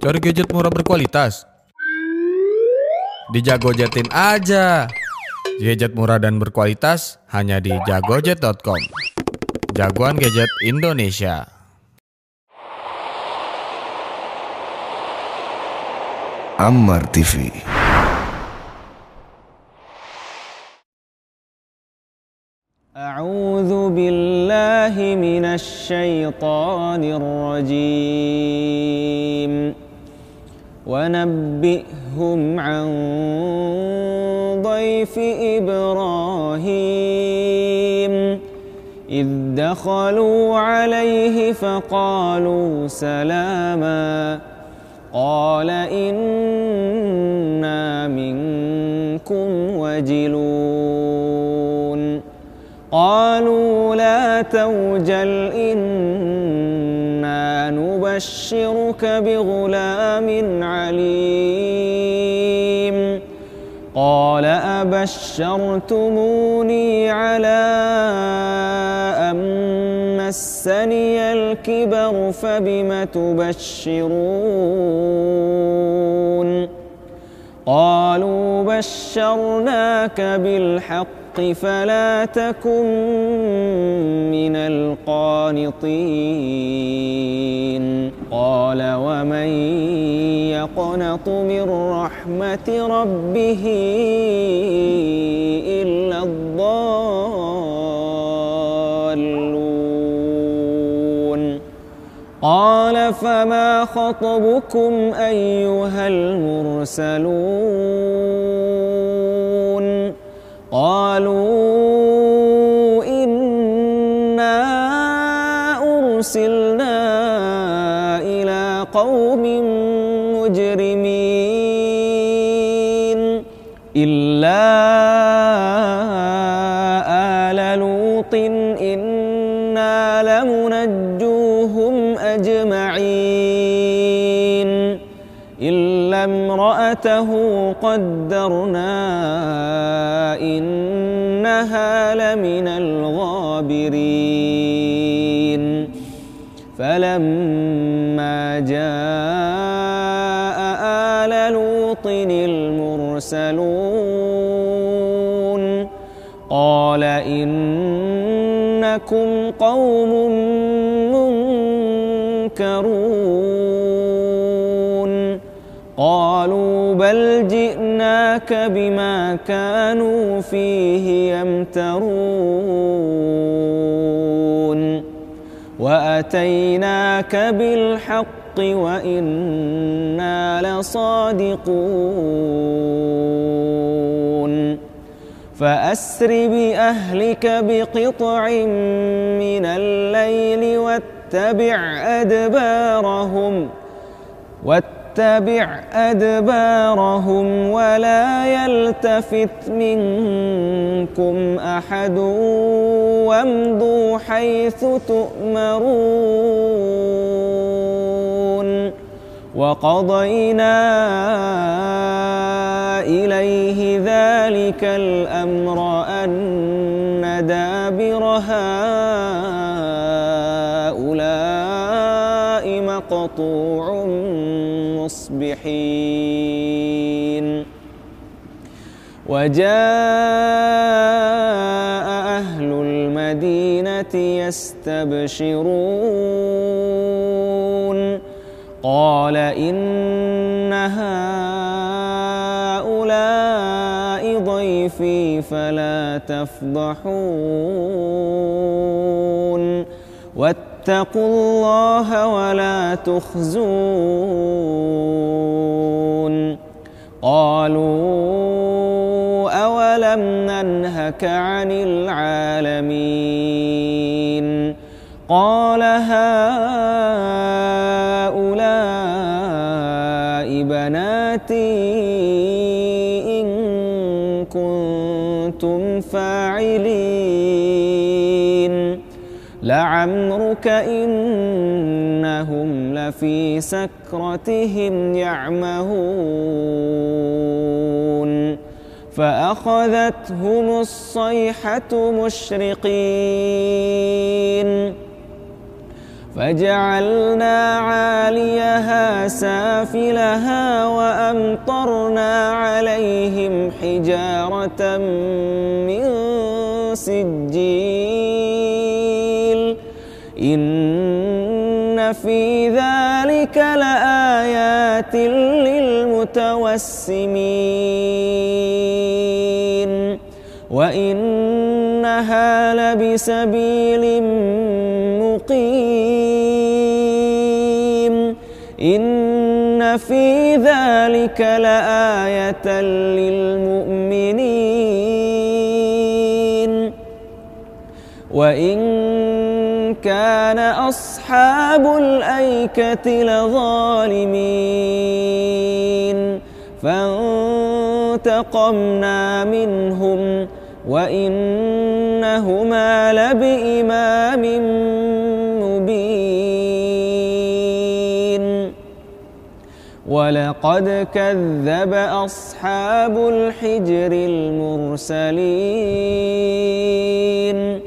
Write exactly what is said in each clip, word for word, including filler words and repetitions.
Cari gadget murah berkualitas? Di Jagojetin aja. Gadget murah dan berkualitas hanya di jagojet dot com. Jagoan gadget Indonesia. Ammar T V. A'udzu billahi minasy syaithanir rajim. Wa nabbihum 'an dhaifi Ibrahim idh dakhalu 'alaihi faqalu salama qala inna minkum wajilun qalu la tawjal inna nubashshiruka bighulamin alim qala abashshartumuni ala an massaniyal kibaru fabima tubashshirun qalu bashsharnaka bilhaqq فلا تكن من القانطين قال ومن يقنط من رحمة ربه إلا الضالون قال فما خطبكم أيها المرسلون قالوا إنا أرسلنا إلى قوم مجرمين إلا آل لوط إنا لمنجوهم أجمعين إلا امرأته قدرنا إنها لمن الغابرين فلما جاء آل لوط المرسلون قال إنكم قوم منكرون قالوا بل جئناك بما كانوا فيه يمترون وأتيناك بالحق وإنا لصادقون فأسر بأهلك بقطع من الليل واتبع أدبارهم واتبع أدبارهم ولا يلتفت منكم أحد وامضوا حيث تؤمرون وقضينا إليه ذلك الأمر أن دابر هؤلاء مقطوع مصبحين وجاء أهل المدينة يستبشرون قال إن هؤلاء ضيفي فلا تفضحون واتقوا الله ولا تخزون قالوا أولم ننهك عن العالمين قال هؤلاء بناتي إن كنتم فاعلين لعمرك إنهم لفي سكرتهم يعمهون فأخذتهم الصيحة مشرقين فجعلنا عاليها سافلها وأمطرنا عليهم حجارة من سجيل إن في ذلك لآيات للمتوسمين وإنها لبسبيل مقيم إن في ذلك لآية للمؤمنين وإن كان أصحاب الأيكة لظالمين فانتقمنا منهم وإنهما لبإمام مبين ولقد كذب أصحاب الحجر المرسلين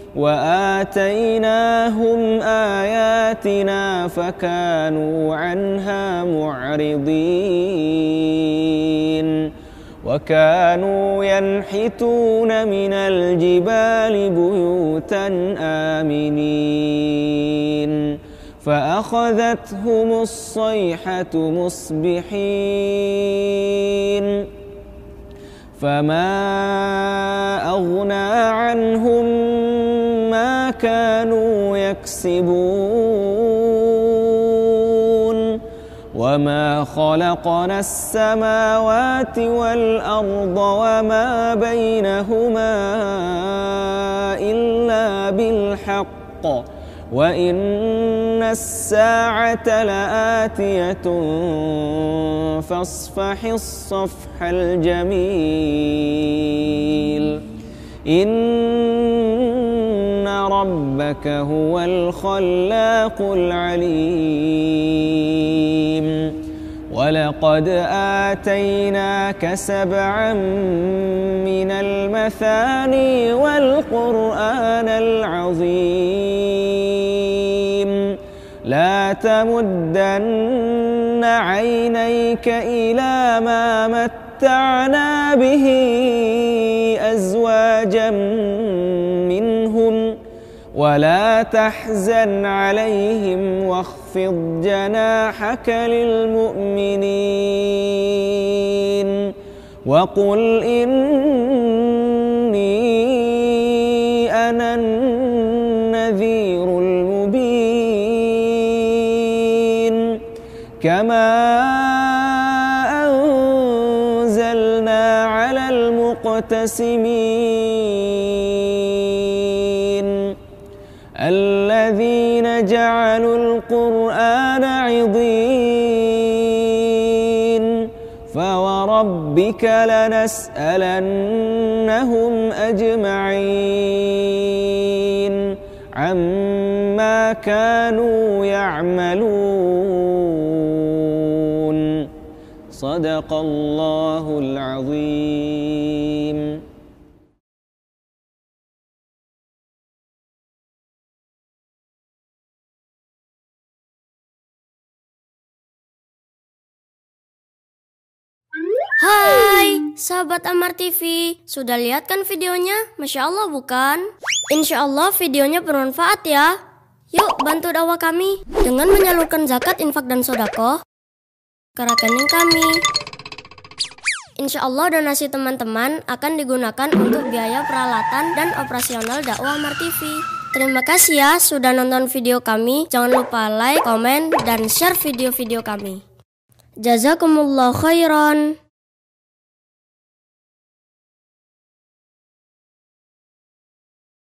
وآتيناهم آياتنا فكانوا عنها معرضين وكانوا ينحتون من الجبال بيوتا آمنين فأخذتهم الصيحة مصبحين فما أغنى عنهم ما كانوا يكسبون وما خلقنا السماوات والأرض وما بينهما إلا بالحق وإن الساعة لآتية فاصفح الصفح الجميل إن ربك هو الخلاق العليم ولقد آتيناك سبعا من المثاني والقرآن العظيم لا تمدن عينيك إلى ما متعنا به أزواجا منهم ولا تحزن عليهم واخفض جناحك للمؤمنين وقل إني أنا النذير المبين كما أنزلنا على المقتسمين الذين جعلوا القرآن عضين فوربك لنسألنهم أجمعين عما كانوا يعملون صدق الله العظيم. Hai, sahabat Ammar T V, sudah lihat kan videonya? Masya Allah bukan? Insya Allah videonya bermanfaat ya. Yuk bantu dakwah kami dengan menyalurkan zakat, infak, dan sodako ke rekening kami. Insya Allah donasi teman-teman akan digunakan untuk biaya peralatan dan operasional dakwah Ammar T V. Terima kasih ya sudah nonton video kami. Jangan lupa like, komen, dan share video-video kami. Jazakumullah khairan.